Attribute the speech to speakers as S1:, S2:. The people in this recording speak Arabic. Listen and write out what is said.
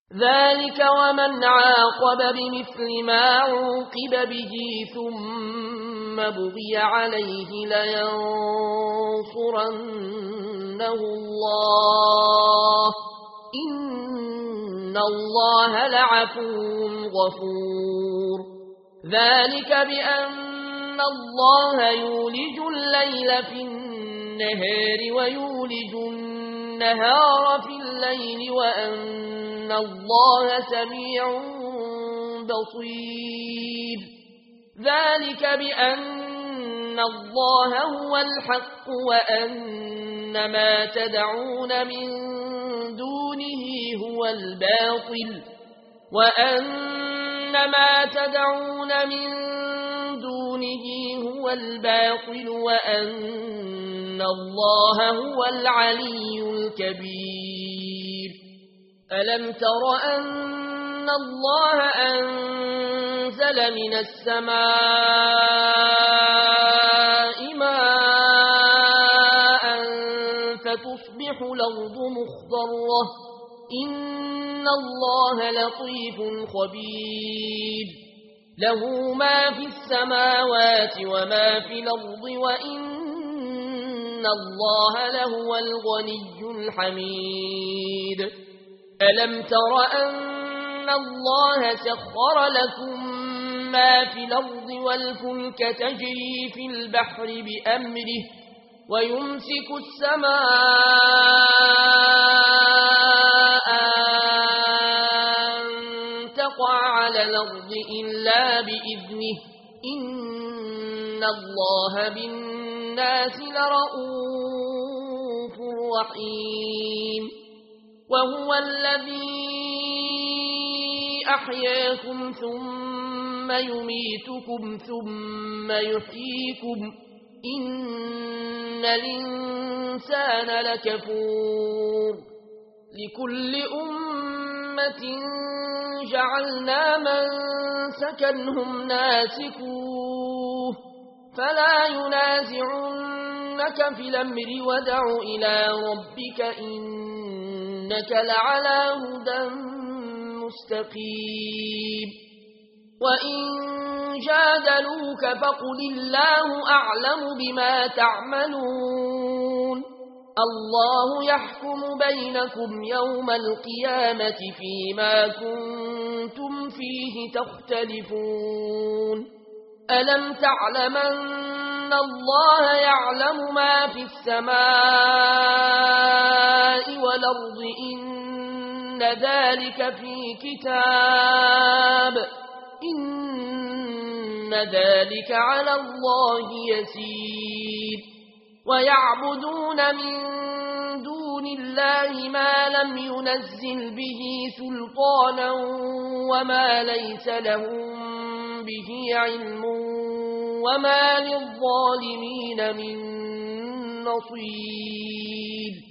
S1: ذلك ومن عاقب بمثل ما عوقب به ثم بغي عليه لينصرنه الله إن الله لعفو غفور ذلك بأن الله يولج الليل في النهار ويولج النهار في الليل وأن الله سميع بصير ذلك بأن الله هو الحق وأن ما تدعون من دونه هو الباطل وأن الله هو العلي الكبير ألم تر أن الله أنزل من السماء ماء فتصبح الأرض مخضرة إن الله لطيف خبير له ما في السماوات وما في الأرض وإن الله لهو الغني الحميد ألم تر أن الله سخر لكم ما في الأرض والفلك تجري في البحر بأمره ويمسك السماء أن تقع على الأرض إلا بإذنه إن الله بالناس لرؤوف رحيم وهو الذي أحياكم ثم يميتكم ثم يحييكم إن الإنسان لكفور لكل أمة جعلنا من سكنهم ناسكوه فلا ينازعنك في الأمر ودع إلى ربك إنك لعلى هدى مستقيم وإن جادلوك فقل الله أعلم بما تعملون الله يحكم بينكم يوم القيامة فيما كنتم فيه تختلفون ألم تعلم أن الله يعلم ما في السماء والأرض إن ذلك في كتاب إن ذلك على الله يسير ويعبدون من دون الله ما لم ينزل به سلطانا وما ليس لهم به علم وما للظالمين من نصير